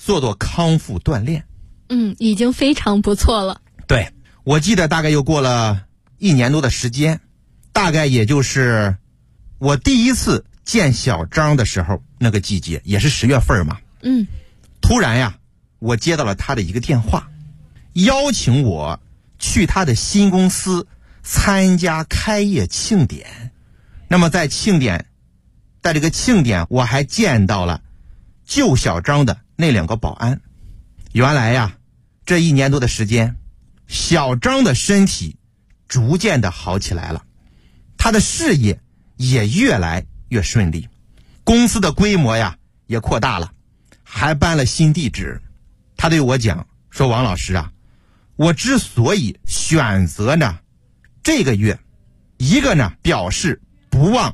做做康复锻炼。 已经非常不错了。 对，我记得大概又过了1年多的时间，大概也就是我第一次见小张的时候那个季节，也是10月份嘛。突然呀，我接到了他的一个电话，邀请我去他的新公司参加开业庆典。那么在这个庆典，我还见到了救小张的那2个保安。原来呀，这1年多的时间，小张的身体逐渐的好起来了，他的事业也越来越顺利，公司的规模呀也扩大了，还搬了新地址。他对我讲说，王老师啊，我之所以选择呢这个月，一个呢表示不忘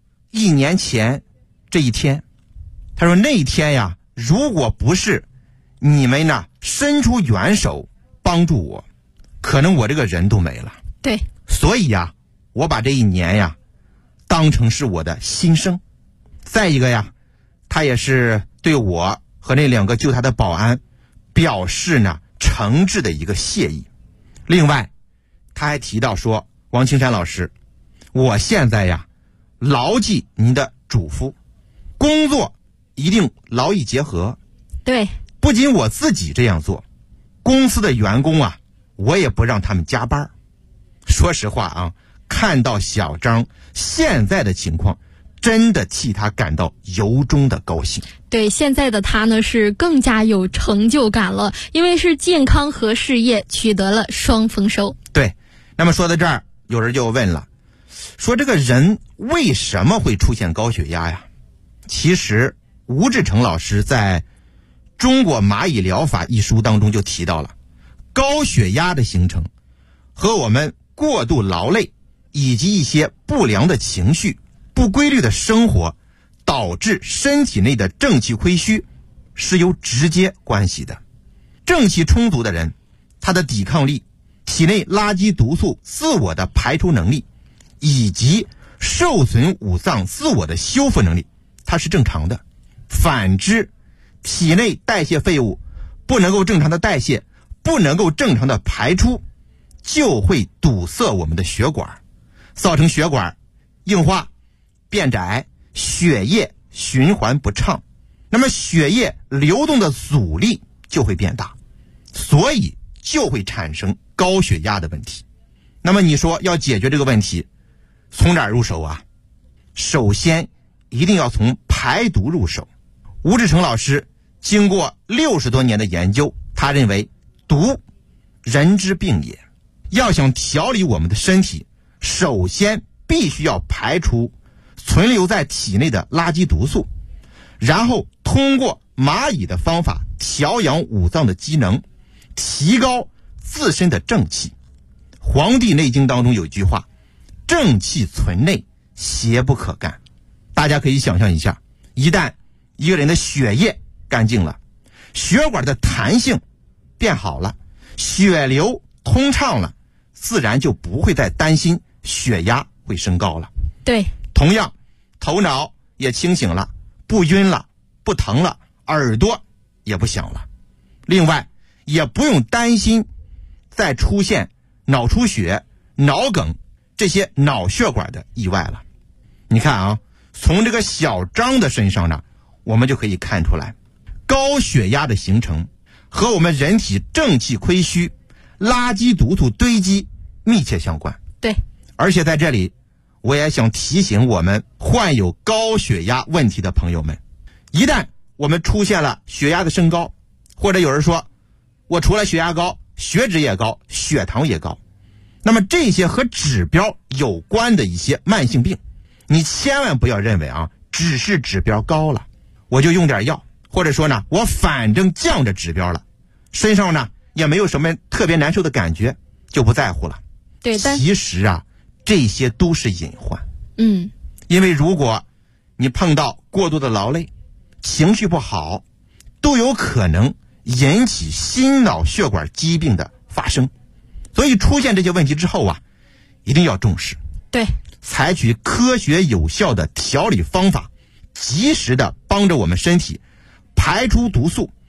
1年前这一天。他说那一天呀，如果不是你们呢伸出援手帮助我，可能我这个人都没了。 对， 所以呀，我把这1年呀当成是我的新生。再一个呀，他也是对我和那2个救他的保安表示呢诚挚的一个谢意。另外他还提到说，王青山老师，我现在呀牢记您的嘱咐，工作一定劳逸结合。 对， 不仅我自己这样做，公司的员工啊，我也不让他们加班。说实话啊，看到小张现在的情况，真的替他感到由衷的高兴。 对，现在的他呢是更加有成就感了，因为是健康和事业取得了双丰收。 对，那么说到这儿，有人就问了，说这个人为什么会出现高血压呀？其实吴志成老师在《中国蚂蚁疗法》一书当中就提到了，高血压的形成和我们过度劳累以及一些不良的情绪、不规律的生活导致身体内的正气亏虚是有直接关系的。正气充足的人，他的抵抗力、体内垃圾毒素自我的排出能力以及受损五脏自我的修复能力，它是正常的。反之，体内代谢废物不能够正常的代谢，不能够正常的排出，就会堵塞我们的血管，造成血管硬化、变窄，血液循环不畅，那么血液流动的阻力就会变大，所以就会产生高血压的问题。那么你说要解决这个问题，从哪儿入手啊？首先一定要从排毒入手。吴志成老师经过60多年的研究，他认为毒人之病也，要想调理我们的身体，首先必须要排除存留在体内的垃圾毒素，然后通过蚂蚁的方法调养五脏的机能，提高自身的正气。黄帝内经当中有一句话，正气存内，邪不可干。大家可以想象一下，一旦一个人的血液干净了，血管的弹性变好了，血流通畅了，自然就不会再担心血压会升高了。 对， 同样头脑也清醒了，不晕了，不疼了，耳朵也不响了。另外也不用担心再出现脑出血、脑梗这些脑血管的意外了。你看啊，从这个小张的身上呢，我们就可以看出来，高血压的形成和我们人体正气亏虚、垃圾毒素堆积密切相关。 对， 而且在这里我也想提醒我们患有高血压问题的朋友们，一旦我们出现了血压的升高，或者有人说我除了血压高，血脂也高，血糖也高，那么这些和指标有关的一些慢性病，你千万不要认为啊，只是指标高了我就用点药，或者说呢我反正降着指标了，身上呢也没有什么特别难受的感觉，就不在乎了。 对，但其实啊，这些都是隐患。因为如果你碰到过度的劳累，情绪不好，都有可能引起心脑血管疾病的发生。所以出现这些问题之后啊，一定要重视。 对， 采取科学有效的调理方法，及时的帮着我们身体排出毒素，提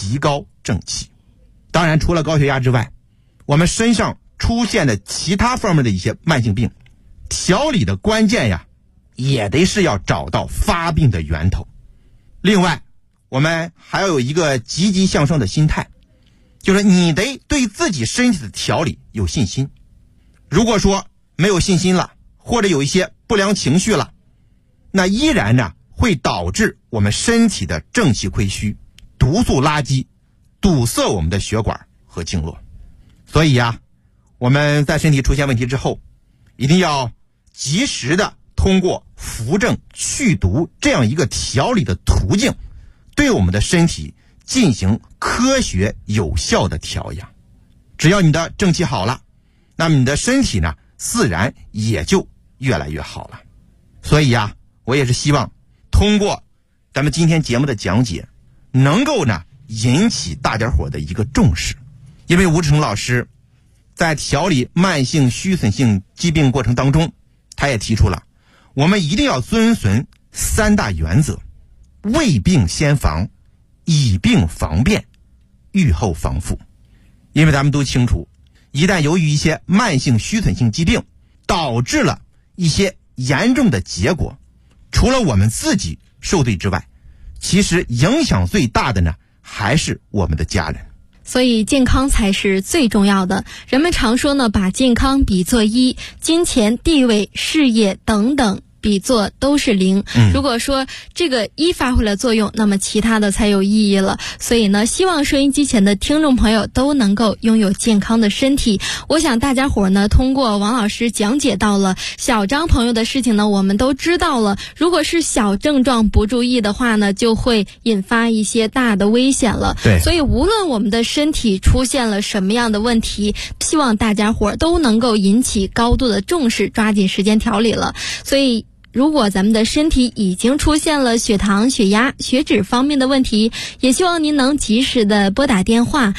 提高正气。当然除了高血压之外，我们身上出现的其他方面的一些慢性病，调理的关键呀，也得是要找到发病的源头。另外我们还要有一个积极向上的心态，就是你得对自己身体的调理有信心。如果说没有信心了，或者有一些不良情绪了，那依然呢会导致我们身体的正气亏虚，毒素垃圾堵塞我们的血管和经络。所以呀，我们在身体出现问题之后，一定要及时的通过扶正去毒这样一个调理的途径，对我们的身体进行科学有效的调养。只要你的正气好了，那么你的身体呢自然也就越来越好了。所以呀，我也是希望通过咱们今天节目的讲解，能够呢引起大家伙的一个重视。因为吴志成老师在调理慢性虚损性疾病过程当中，他也提出了我们一定要遵循3大原则：未病先防，以病防变，预后防复。因为咱们都清楚，一旦由于一些慢性虚损性疾病导致了一些严重的结果，除了我们自己受罪之外，其实影响最大的呢还是我们的家人。 所以健康才是最重要的。人们常说呢，把健康比作1，金钱、地位、事业等等比作都是0。如果说这个1发挥了作用，那么其他的才有意义了。所以呢，希望收音机前的听众朋友都能够拥有健康的身体。我想大家伙呢，通过王老师讲解到了小张朋友的事情呢，我们都知道了。如果是小症状不注意的话呢，就会引发一些大的危险了。 对， 所以无论我们的身体出现了什么样的问题，希望大家伙都能够引起高度的重视，抓紧时间调理了。所以如果咱们的身体已经出现了血糖、血压、血脂方面的问题，也希望您能及时的拨打电话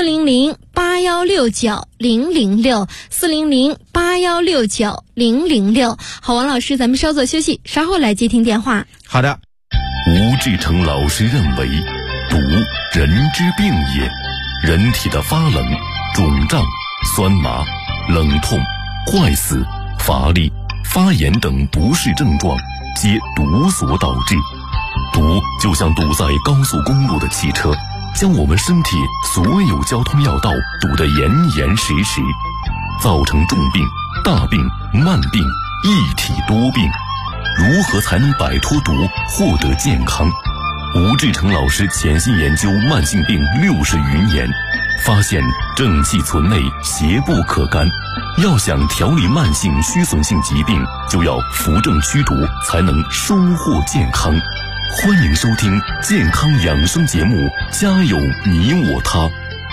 400-8169-006 400-8169-006。好，王老师，咱们稍作休息，稍后来接听电话。 好的。 吴志成老师认为，毒人之病也，人体的发冷、肿胀、酸麻、冷痛、坏死、乏力、发炎等不适症状，皆毒所导致。毒就像堵在高速公路的汽车，将我们身体所有交通要道堵得严严实实，造成重病、大病、慢病、一体多病。如何才能摆脱毒，获得健康？吴志成老师潜心研究慢性病60余年，发现正气存内，邪不可干。要想调理慢性虚损性疾病，就要扶正驱毒，才能收获健康。欢迎收听健康养生节目《家有你我他》。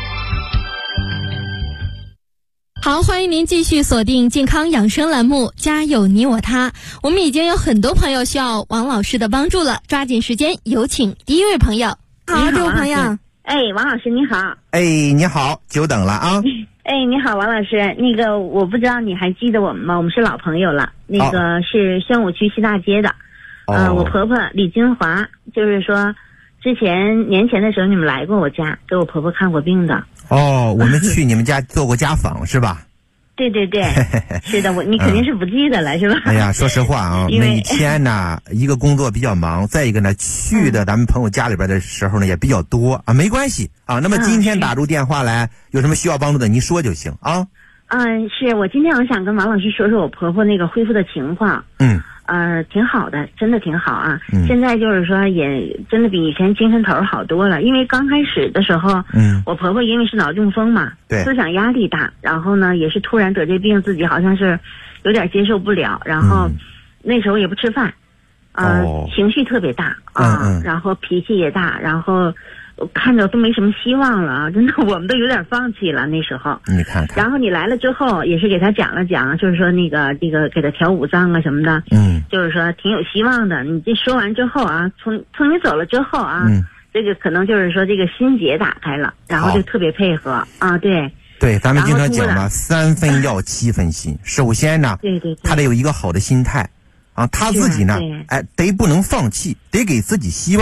好，欢迎您继续锁定健康养生栏目《家有你我他》。我们已经有很多朋友需要王老师的帮助了，抓紧时间，有请第一位朋友。 好，这位朋友。哎，王老师你好。 哎，你好，久等了啊。 哎，你好，王老师。那个我不知道你还记得我们吗？我们是老朋友了。那个是宣武区西大街的。我婆婆李金华，就是说之前年前的时候你们来过我家，给我婆婆看过病的。 哦，我们去你们家做过家访是吧？ 对对对，是的，你肯定是不记得了，是吧？ 哎呀，说实话啊，每天呢，一个工作比较忙，再一个呢，去的咱们朋友家里边的时候呢也比较多啊，没关系啊。那么今天打出电话来，有什么需要帮助的，您说就行啊。 是我今天我想跟王老师说说我婆婆那个恢复的情况。挺好的，真的挺好啊。现在就是说也真的比以前精神头好多了，因为刚开始的时候，我婆婆因为是脑中风嘛， 对， 思想压力大，然后呢也是突然得这病，自己好像是有点接受不了，然后那时候也不吃饭，情绪特别大啊，然后脾气也大，然后看着都没什么希望了啊！真的，我们都有点放弃了那时候。 你看看。 然后你来了之后，也是给他讲了讲，就是说那个给他调五脏啊什么的，就是说挺有希望的。你这说完之后啊，从你走了之后啊，这个可能就是说这个心结打开了，然后就特别配合啊，对。 对，咱们经常讲嘛，3分药7分心。首先呢， 对， 他得有一个好的心态啊，他自己呢，得不能放弃，得给自己希望。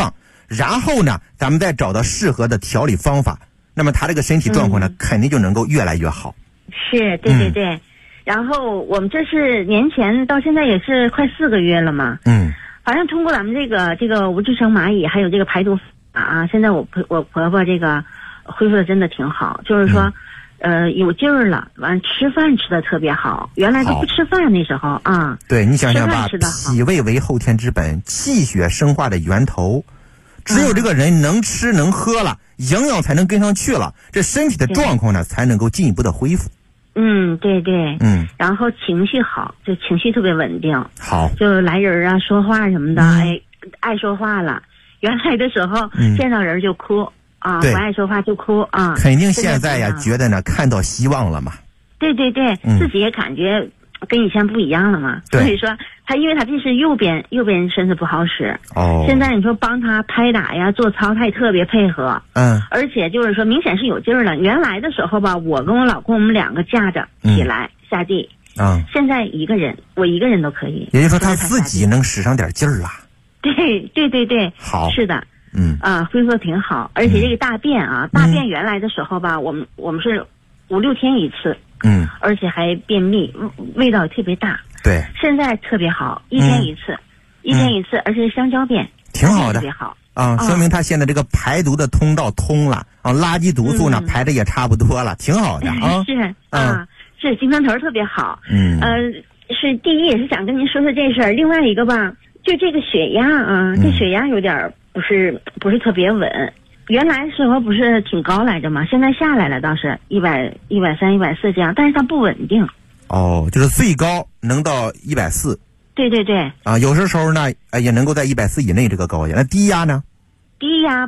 然后呢，咱们再找到适合的调理方法，那么他这个身体状况呢，肯定就能够越来越好。 是，对对对。然后我们这是年前到现在也是快4个月了嘛。好像通过咱们这个无制成蚂蚁还有这个排毒法啊，现在我婆婆这个恢复的真的挺好，就是说。有劲儿了，完吃饭吃的特别好，原来都不吃饭那时候啊。 对，你想想吧，脾胃为后天之本，气血生化的源头，只有这个人能吃能喝了，营养才能跟上去了，这身体的状况呢才能够进一步的恢复。 对对。然后情绪好，就情绪特别稳定。 好， 就来人啊，说话什么的，爱说话了。原来的时候见到人就哭。不爱说话就哭啊！ 肯定现在呀，觉得呢看到希望了嘛。 对对对，自己也感觉跟以前不一样了嘛。所以说他，因为他这是右边身子不好使。现在你说帮他拍打呀、做操，他也特别配合。而且就是说明显是有劲儿了。原来的时候吧，我跟我老公我们2个架着起来下地。现在我一个人都可以。 也就是说他自己能使上点劲儿了。 对对对对， 好， 是的。恢复挺好，而且这个大便大便原来的时候吧，我们是5、6天一次，而且还便秘，味道特别大。 对， 现在特别好，1天一次，1天一次，而且香蕉便， 挺好的， 特别好说明他现在这个排毒的通道通了垃圾毒素呢排的也差不多了，挺好的啊。 是精神头特别好。是第一也是想跟您说说这事儿，另外一个吧，就这个血压这血压有点不是特别稳，原来时候不是挺高来着吗？现在下来了，倒是100、130、140这样，但是它不稳定。 就是最高能到140。 对对对。 有时候呢，也能够在140以内这个高压。那低压呢？ 低压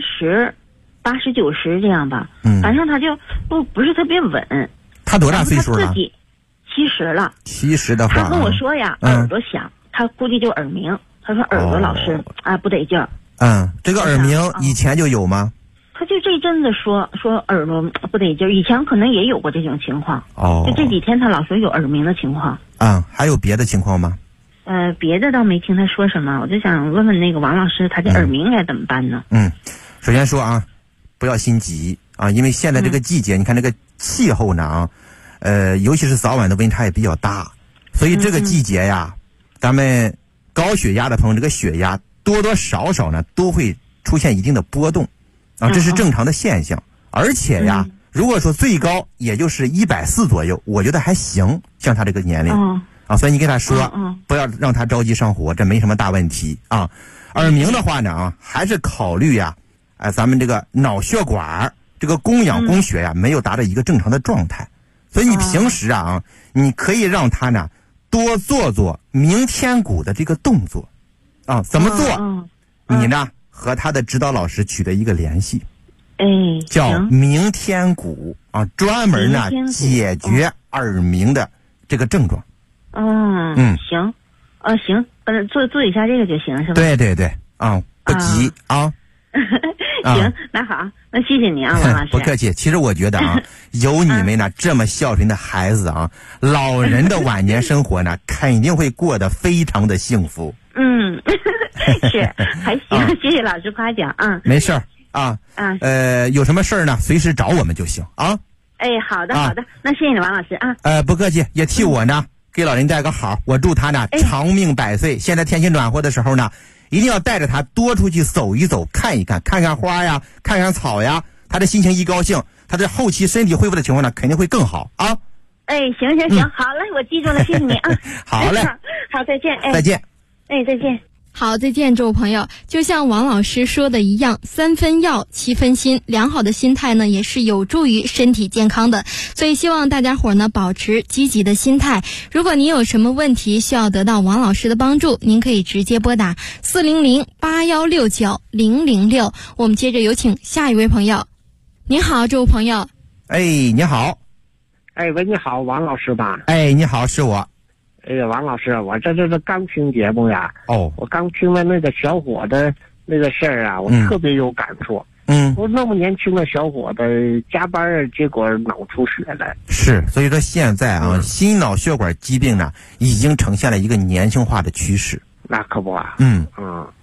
80、90这样吧。反正它就不是特别稳。 他多大岁数了？ 自己70了。 70的话， 他跟我说呀，耳朵响，他估计就耳鸣。他说耳朵老是不得劲儿。 这个耳鸣以前就有吗？ 他就这阵子说耳朵不得劲儿，以前可能也有过这种情况。就这几天他老说有耳鸣的情况。 还有别的情况吗？ 别的倒没听他说什么，我就想问问那个王老师，他这耳鸣该怎么办呢？ 首先说不要心急因为现在这个季节，你看这个气候呢尤其是早晚的温差也比较大，所以这个季节呀，咱们高血压的朋友，这个血压多多少少呢都会出现一定的波动这是正常的现象。而且呀，如果说最高也就是140左右，我觉得还行，像他这个年龄所以你跟他说不要让他着急上火，这没什么大问题耳鸣的话呢还是考虑咱们这个脑血管这个供氧供血没有达到一个正常的状态。所以你平时你可以让他呢多做鸣天鼓的这个动作怎么做？你呢和他的指导老师取得一个联系，叫鸣天鼓专门呢解决耳鸣的这个症状。 行，行，做一下这个就行，是吧？ 对对对不急行，那好，那谢谢您王老师。 不客气。其实我觉得有你们呢这么孝顺的孩子老人的晚年生活呢肯定会过得非常的幸福。 是，还行，谢谢老师夸奖没事儿有什么事儿呢随时找我们就行好的好的，那谢谢你王老师不客气，也替我呢给老人带个好，我祝他呢长命百岁。现在天气暖和的时候呢，一定要带着他多出去走一走，看一看，看看花呀，看看草呀，他的心情一高兴，他的后期身体恢复的情况呢肯定会更好行，好嘞，我记住了，谢谢你好嘞， 好，再见再见再见。 好，再见，诸位朋友。就像王老师说的一样，3分药，7分心，良好的心态呢，也是有助于身体健康的。所以希望大家伙呢，保持积极的心态。如果您有什么问题需要得到王老师的帮助，您可以直接拨打400-8169-006。我们接着有请下一位朋友。你好，这位朋友。 你好。 喂，你好，王老师吧？ 你好，是我。 王老师，我这刚听节目呀。我刚听了那个小伙的那个事儿我特别有感触。我那么年轻的小伙子加班结果脑出血了。 是，所以说现在心脑血管疾病呢，已经呈现了一个年轻化的趋势。 那可不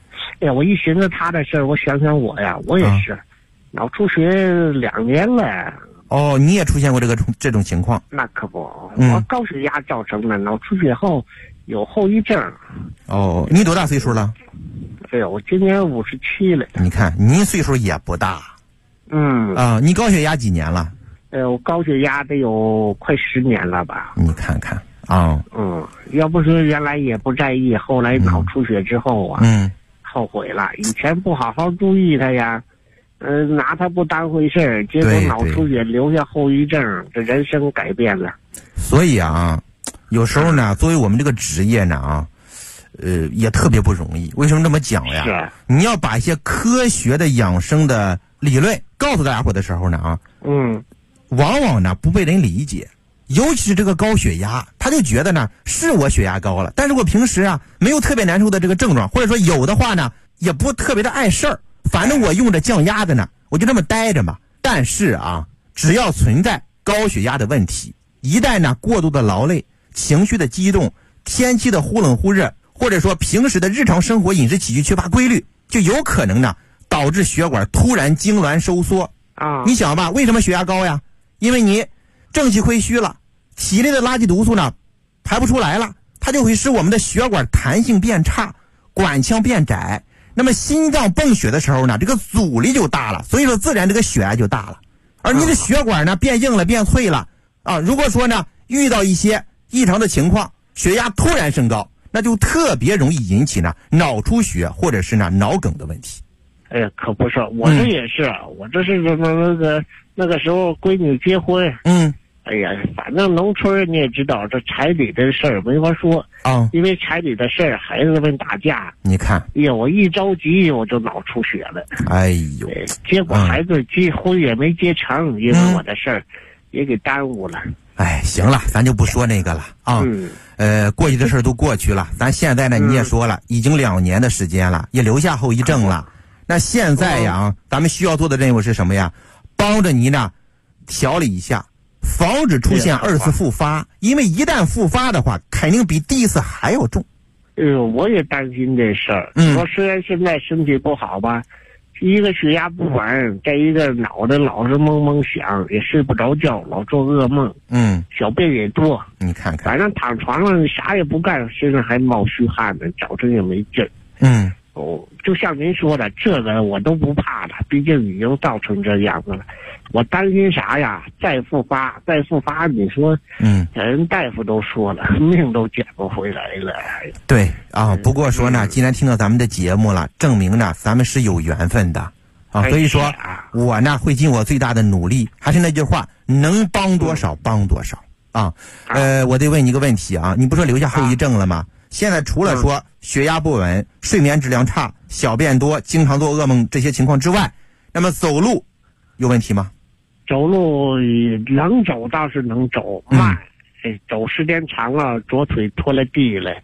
哎呀，我一寻思他的事儿，我想想我呀，我也是，脑出血2年了。 哦，你也出现过这种情况？ 那可不，我高血压造成的，脑出血后有后遗症。 哦，你多大岁数了？ 哎呦，我今年57了。 你看，您岁数也不大。你高血压几年了？ 我高血压得有快10年了吧？ 你看看啊。 要不是原来也不在意，后来脑出血之后啊，后悔了。以前不好好注意它呀。拿它不当回事儿，结果脑出血留下后遗症，这人生改变了。 所以啊，有时候呢，作为我们这个职业呢也特别不容易。为什么这么讲呀？ 是。 你要把一些科学的养生的理论告诉大家伙的时候呢往往呢不被人理解。尤其是这个高血压，他就觉得呢是我血压高了，但是我平时啊没有特别难受的这个症状，或者说有的话呢也不特别的碍事儿。反正我用着降压的呢，我就这么待着嘛。但是啊，只要存在高血压的问题，一旦呢过度的劳累、情绪的激动、天气的忽冷忽热，或者说平时的日常生活饮食起居缺乏规律，就有可能呢导致血管突然痉挛收缩啊。你想吧，为什么血压高呀？因为你正气亏虚了，体内的垃圾毒素呢排不出来了，它就会使我们的血管弹性变差，管腔变窄。那么心脏泵血的时候呢，这个阻力就大了，所以说自然这个血压就大了。而你的血管呢变硬了变脆了啊，如果说呢遇到一些异常的情况，血压突然升高，那就特别容易引起呢脑出血或者是呢脑梗的问题。 哎呀，可不是，我这也是，我这是那个时候闺女结婚，哎呀，反正农村你也知道，这彩礼的事儿没法说啊，因为彩礼的事儿，孩子们打架， 你看， 哎呀，我一着急我就脑出血了， 哎呦， 结果孩子结婚也没结成，因为我的事儿也给耽误了。 哎，行了，咱就不说那个了啊。过去的事儿都过去了，咱现在呢，你也说了，已经2年的时间了，也留下后遗症了。那现在呀，咱们需要做的任务是什么呀？帮着你呢调理一下，防止出现2次复发，因为一旦复发的话，肯定比第1次还要重。 我也担心这事儿。我虽然现在身体不好吧，一个血压不稳，再一个脑袋老是蒙蒙响，也睡不着觉，老做噩梦。小便也多。你看看，反正躺床上啥也不干，身上还冒虚汗呢，早晨也没劲儿。就像您说的，这个我都不怕了，毕竟已经造成这样子了。我担心啥呀？再复发，你说，人大夫都说了，命都捡不回来了。 对啊，不过说呢，既然听到咱们的节目了，证明呢咱们是有缘分的啊，所以说我呢会尽我最大的努力。还是那句话，能帮多少帮多少啊。我得问你一个问题啊，你不说留下后遗症了吗？现在除了说血压不稳、睡眠质量差、小便多、经常做噩梦这些情况之外，那么走路有问题吗？ 走路能走倒是能走，慢，走时间长了，左腿拖了地了。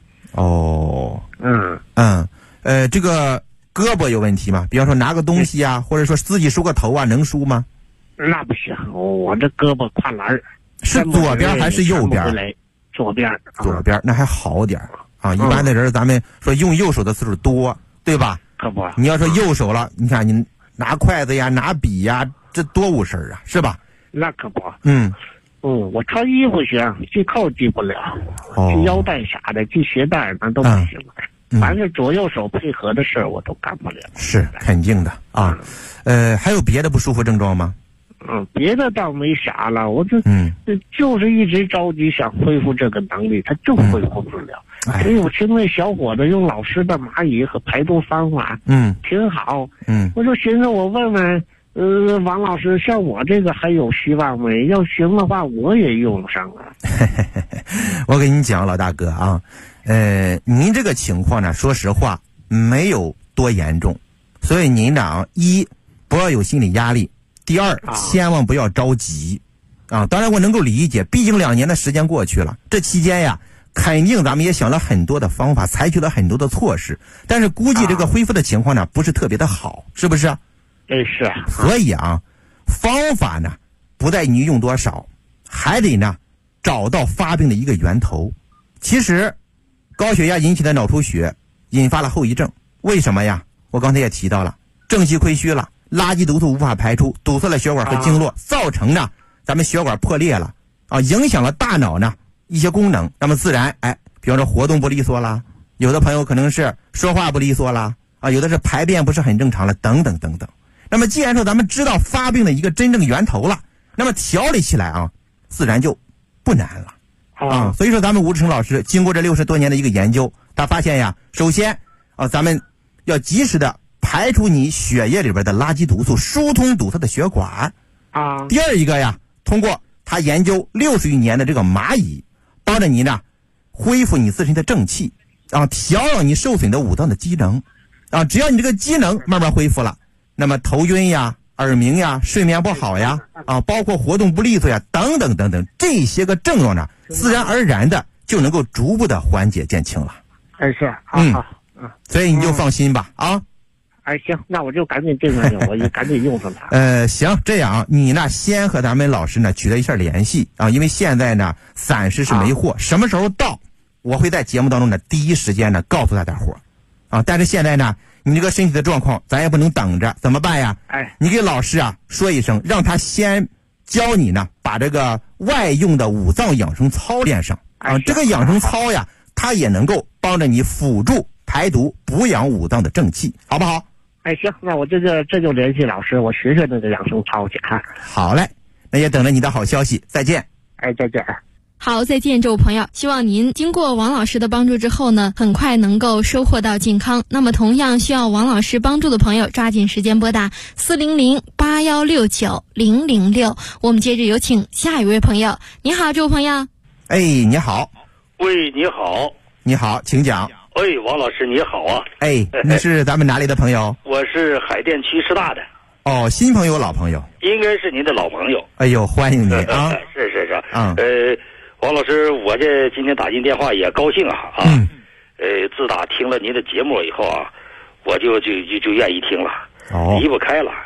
这个胳膊有问题吗？比方说拿个东西啊，或者说自己梳个头啊，能梳吗？ 那不行，我这胳膊跨栏是左边还是右边？ 左边， 那还好点啊。一般的人咱们说用右手的次数多，对吧？ 可不， 你要说右手了，你看你拿筷子呀，拿笔呀，这多误事儿啊，是吧？ 那可不。我穿衣服行，系扣系不了，系腰带啥的，系鞋带那都不行。凡是左右手配合的事儿，我都干不了。 是肯定的啊。还有别的不舒服症状吗？ 别的倒没啥了，我就是一直着急想恢复这个能力，他就恢复不了。所以我听那小伙子用老师的蚂蚁和排毒方法，挺好。我就寻思我问问，王老师，像我这个还有希望没？要行的话，我也用上啊。 我跟你讲，老大哥啊，您这个情况呢，说实话没有多严重，所以您呢，一不要有心理压力。第二，千万不要着急啊！当然我能够理解，毕竟2年的时间过去了，这期间呀，肯定咱们也想了很多的方法，采取了很多的措施，但是估计这个恢复的情况呢，不是特别的好，是不是？ 是。 所以啊，方法呢，不在你用多少，还得呢，找到发病的一个源头。其实，高血压引起的脑出血引发了后遗症，为什么呀？ 我刚才也提到了，正气亏虚了，垃圾毒素无法排出，堵塞了血管和经络，造成呢咱们血管破裂了啊，影响了大脑呢一些功能，那么自然比方说活动不利索啦，有的朋友可能是说话不利索啦啊，有的是排便不是很正常了，等等等等。那么既然说咱们知道发病的一个真正源头了，那么调理起来啊，自然就不难了啊。所以说咱们吴志成老师经过这60多年的一个研究，他发现呀，首先啊，咱们要及时的排除你血液里边的垃圾毒素，疏通堵塞的血管啊。 第二一个呀，通过他研究60余年的这个蚂蚁，帮着你呢恢复你自身的正气啊，调养你受损的五脏的机能啊。只要你这个机能慢慢恢复了，那么头晕呀、耳鸣呀、睡眠不好呀啊，包括活动不利索呀等等等等，这些个症状呢，自然而然的就能够逐步的缓解减轻了。 是，好， 所以你就放心吧啊。 行，那我就赶紧订上去，我就赶紧用上它。 行，这样你呢先和咱们老师呢取得一下联系啊，因为现在呢暂时是没货，什么时候到，我会在节目当中呢第一时间呢告诉大家伙啊。但是现在呢，你这个身体的状况，咱也不能等着，怎么办呀？你给老师啊说一声，让他先教你呢把这个外用的五脏养生操练上啊。这个养生操呀，它也能够帮着你辅助排毒、补养五脏的正气，好不好？ 行，那我这就联系老师，我学学那个养生操去啊。 好嘞，那也等着你的好消息，再见。 再见。 好，再见，这位朋友。希望您经过王老师的帮助之后呢，很快能够收获到健康。那么同样需要王老师帮助的朋友，抓紧时间拨打400-8169-006。我们接着有请下一位朋友。你好，这位朋友。 你好。 喂，你好。 你好，请讲。 王老师你好啊。 你是咱们哪里的朋友？ 我是海淀区师大的。 新朋友老朋友？ 应该是您的老朋友。 欢迎你啊。 是。王老师，我这今天打进电话也高兴啊。自打听了您的节目以后啊，我就愿意听了，离不开了。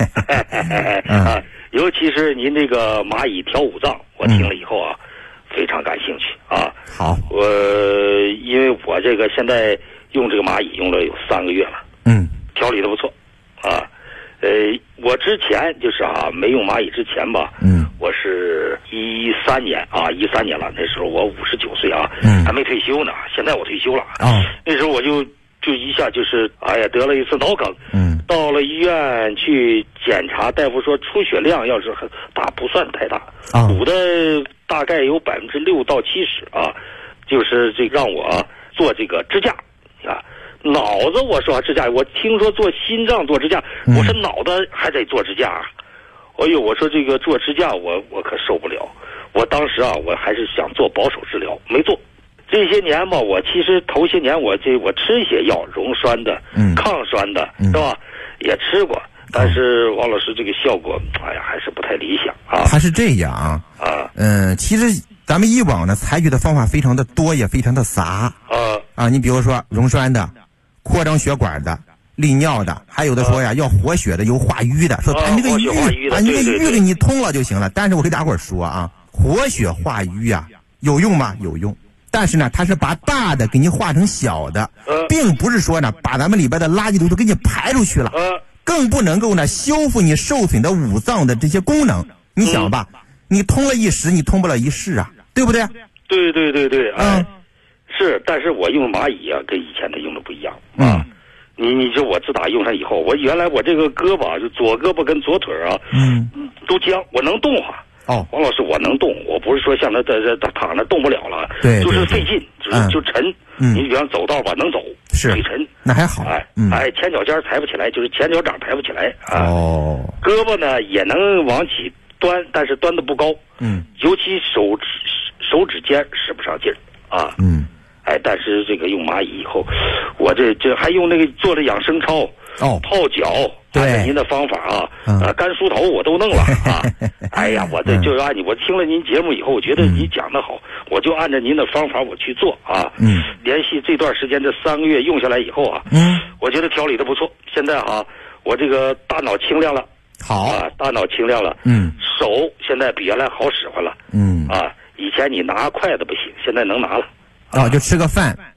尤其是您这个蚂蚁调五脏，我听了以后啊，非常感兴趣啊。 好， 因为我这个现在用这个蚂蚁用了有3个月了，调理的不错啊。我之前就是没用蚂蚁之前吧，我是13年了，那时候我59岁啊，还没退休呢。现在我退休了，那时候我就一下就是得了一次脑梗，到了医院去检查，大夫说出血量要是很大，不算太大，补的大概有6%到70%啊，就是这让我做这个支架啊。脑子我说支架，我听说做心脏做支架，我说脑子还得做支架啊。我说这个做支架我可受不了。我当时我还是想做保守治疗，没做。这些年吧，我其实头些年我吃一些药，溶酸的、抗酸的，是吧？也吃过，但是王老师这个效果，还是不太理想啊。 他是这样其实咱们以往呢采取的方法非常的多，也非常的杂你比如说溶酸的、扩张血管的、利尿的，还有的说呀要活血的、有化瘀的，说他那个瘀你这个瘀给你通了就行了。但是我给大伙儿说活血化瘀有用吗？有用。但是呢，它是把大的给你化成小的，并不是说呢把咱们里边的垃圾毒素给你排出去了，更不能够呢修复你受损的五脏的这些功能。你想吧，你通了一时，你通不了一世对不对？ 对，是。但是我用蚂蚁跟以前的用的不一样你说我自打用上以后，我原来我这个胳膊就左胳膊跟左腿都僵，我能动王老师，我能动，我不是说像他躺着动不了了，就是费劲，就沉。你比方走道吧，能走，腿沉， 那还好。 前脚尖抬不起来，就是前脚掌抬不起来胳膊呢也能往起端，但是端的不高。尤其手指尖使不上劲但是这个用蚂蚁以后，我这还用那个做的养生操泡脚。按照您的方法干梳头我都弄了我这就按我听了您节目以后，我觉得你讲得好，我就按照您的方法我去做连续这段时间这3个月用下来以后我觉得调理的不错。现在我这个大脑清亮了，大脑清亮了，手现在比原来好使唤了，以前你拿筷子不行，现在能拿了。 就吃个饭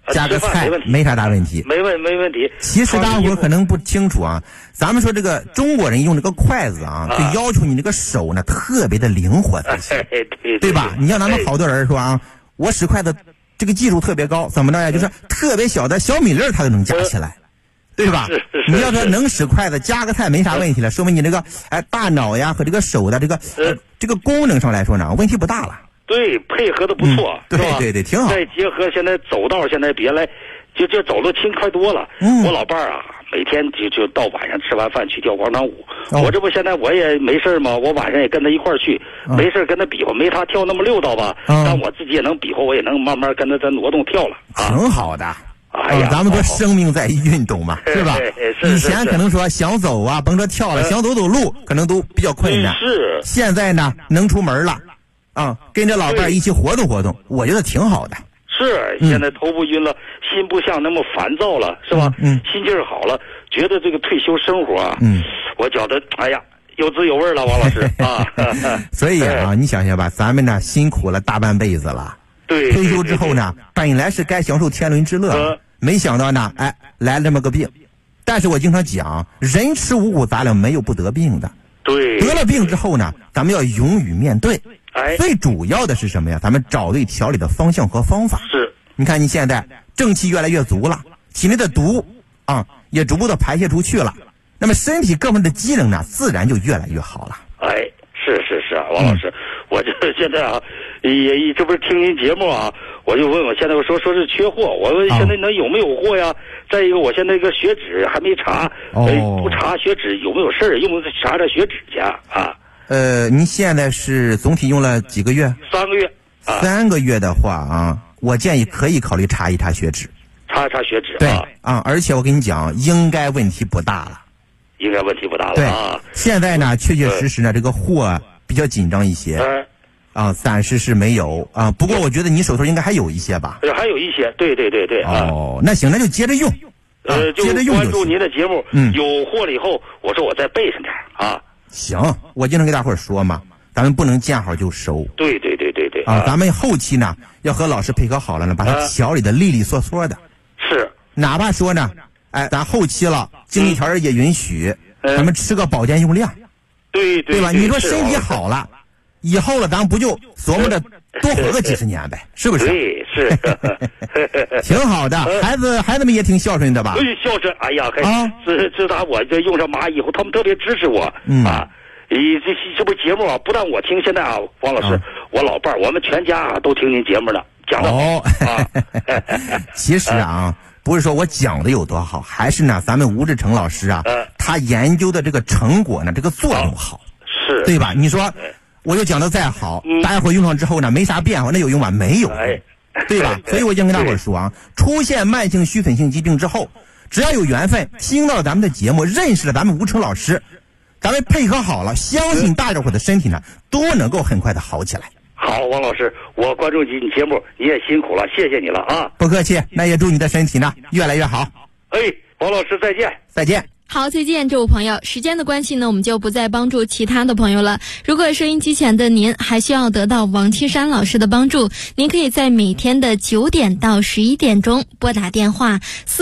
加个菜没啥大问题， 没问题。 其实大伙可能不清楚啊，咱们说这个中国人用这个筷子啊，就要求你这个手呢特别的灵活才行，对吧？你像咱们好多人说啊，我使筷子这个技术特别高，怎么着呀？就是特别小的小米粒他都能夹起来。对吧？你要说能使筷子夹个菜没啥问题了，说明你这个大脑呀和这个手的这个功能上来说呢，问题不大了。 对，配合的不错， 对，挺好。 再结合现在走道，现在别来，就走路轻快多了。我老伴儿啊，每天就到晚上吃完饭去跳广场舞。我这不现在我也没事嘛，我晚上也跟他一块儿去，没事跟他比划，没他跳那么溜道吧，但我自己也能比划，我也能慢慢跟他挪动跳了。 挺好的。咱们说生命在于运动嘛，是吧？以前可能说想走啊，甭说跳了，想走路可能都比较困难。 是。 现在呢，能出门了，跟着老伴一起活动活动，我觉得挺好的。 是，现在头不晕了，心不像那么烦躁了，是吧？心劲儿好了，觉得这个退休生活啊，我觉得有滋有味了，王老师啊。 所以啊，你想想吧，咱们呢辛苦了大半辈子了。 对， 退休之后呢，本来是该享受天伦之乐，没想到呢，来了这么个病。但是我经常讲，人吃五谷杂粮，没有不得病的。 对， 得了病之后呢，咱们要勇于面对。最主要的是什么呀？咱们找对调理的方向和方法。 是， 你看你现在正气越来越足了，体内的毒也逐步的排泄出去了，那么身体各方面的机能呢，自然就越来越好了。 是啊，王老师，我这现在啊，这不是听您节目啊，我就问我现在我说是缺货，我问现在有没有货呀？再一个，我现在这个血脂还没查，不查血脂有没有事儿，用查查血脂去啊？ 您现在是总体用了几个月？3 个月。 3个月的话啊，我建议可以考虑查一查血脂。 查血脂。 对而且我跟你讲，应该问题不大了。 应该问题不大了。 对现在呢，确确实实呢，这个货比较紧张一些。暂时是没有不过我觉得你手头应该还有一些吧？ 还有一些，对。 那行，那就接着用。接着用关注您的节目，有货了以后，我说我再备上点啊。 行，我经常给大伙儿说嘛，咱们不能见好就收。 对。 咱们后期呢要和老师配合好了呢，把它调理的利利索索的。 是。 哪怕说呢，咱后期了，经济条件也允许，咱们吃个保健用量。对吧？你说身体好了，以后了，咱不就琢磨着多活个几十年呗？是不是？ 对，是。 挺好的，孩子们也挺孝顺的吧？ 孝顺，自打我这用上蚂蚁以后，他们特别支持我这部节目啊，不但我听，现在啊，王老师，我老伴儿，我们全家都听您节目呢，讲得好其实不是说我讲的有多好，还是呢，咱们吴志成老师他研究的这个成果呢，这个作用好， 是对吧？你说我就讲的再好，大家伙用上之后呢，没啥变化，那有用吗？没有，对吧？所以我已经跟大伙说出现慢性虚损性疾病之后，只要有缘分听到咱们的节目，认识了咱们吴成老师，咱们配合好了，相信大家伙的身体呢都能够很快的好起来。 好，王老师，我关注你节目，你也辛苦了，谢谢你了啊！ 不客气，那也祝你的身体呢越来越好。 王老师再见。 再见。 好，再见，这位朋友。时间的关系呢，我们就不再帮助其他的朋友了。如果收音机前的您还需要得到王青山老师的帮助，您可以在每天的9点到11点钟拨打电话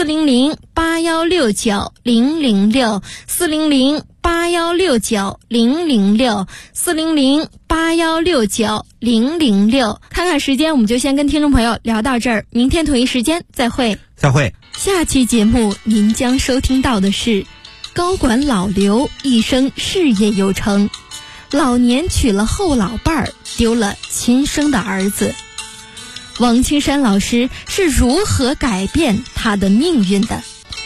400-8169-006 400-8169-006 400-8169-006。看看时间，我们就先跟听众朋友聊到这儿，明天同一时间再会。 再会。 下期节目您将收听到的是高管老刘一生事业有成，老年娶了后老伴儿，丢了亲生的儿子。王青山老师是如何改变他的命运的？